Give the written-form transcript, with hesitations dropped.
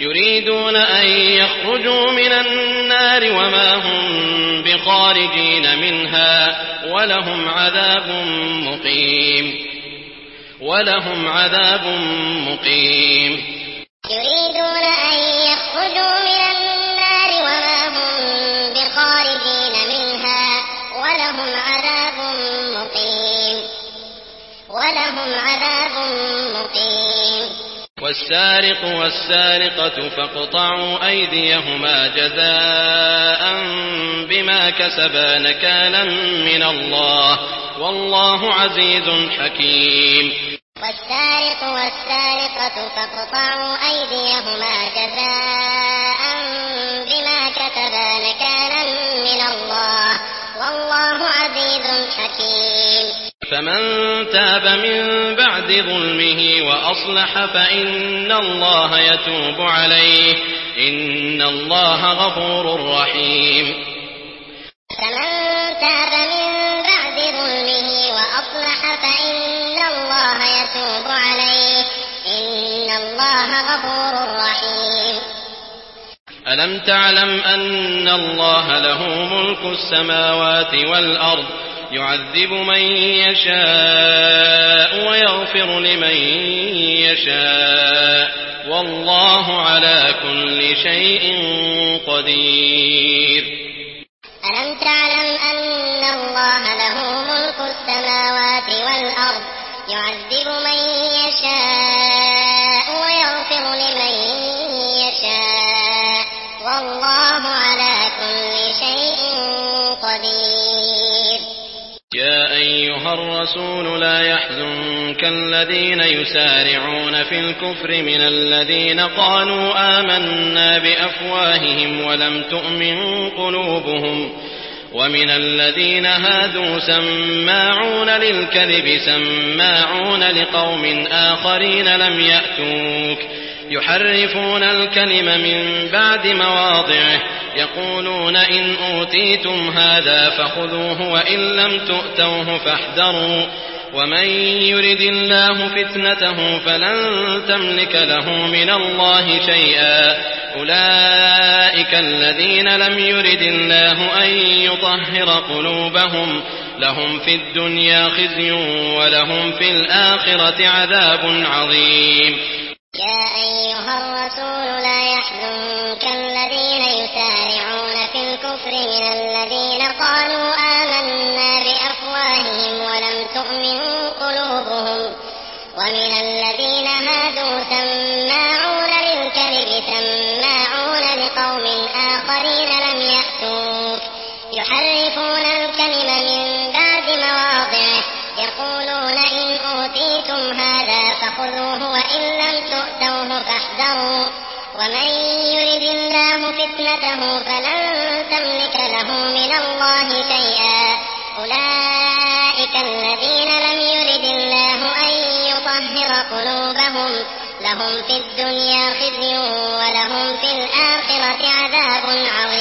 يريدون أن يخرجوا من النار وما هم بخارجين منها ولهم عذاب مقيم. يريدون أن يخرجوا من النار وما هم بخارجين منها ولهم عذاب مقيم. والسارق والسارقة فاقطعوا أيديهما جزاء بما كسبا نكالا من الله والله عزيز حكيم. والسارق والسارقة فاقطعوا أيديهما جزاء بما كسبا نكالا من الله والله عزيز حكيم. فمن تاب من بعد ظلمه وأصلح فإن الله يتوب عليه إن الله غفور رحيم. فمن تاب من بعد ظلمه وأصلح فإن الله يتوب عليه إن الله غفور رحيم. ألم تعلم أن الله له ملك السماوات والأرض يعذب من يشاء ويغفر لمن يشاء والله على كل شيء قدير. ألم تعلم أن الله له ملك السماوات والأرض يعذب من يشاء ويغفر لمن يشاء والله على كل شيء قدير. يا أيها الرسول لا يحزنك الذين يسارعون في الكفر من الذين قالوا آمنا بأفواههم ولم تؤمن قلوبهم ومن الذين هادوا سماعون للكذب سماعون لقوم آخرين لم يأتوك يحرفون الكلم من بعد مواضعه يقولون إن أوتيتم هذا فخذوه وإن لم تؤتوه فاحذروا ومن يرد الله فتنته فلن تملك له من الله شيئا أولئك الذين لم يرد الله أن يطهر قلوبهم لهم في الدنيا خزي ولهم في الآخرة عذاب عظيم. يا أيها الرسول لا يحزنك الذين يسارعون في الكفر من الذين قالوا آمنا بأفواههم ولم تؤمن قلوبهم ومن الذين هادوا سماعون للكذب سماعون لقوم آخرين لم يأتوك يحرفون الكلم من بعد مواضعه يقولون إن أوتيتم هذا فخذوه وإن لم تؤتوه فاحذروا ومن يرد الله فتنته فلن تملك له من الله شيئا أولئك الذين لم يرد الله أن يطهر قلوبهم لهم في الدنيا خزي ولهم في الآخرة عذاب عظيم.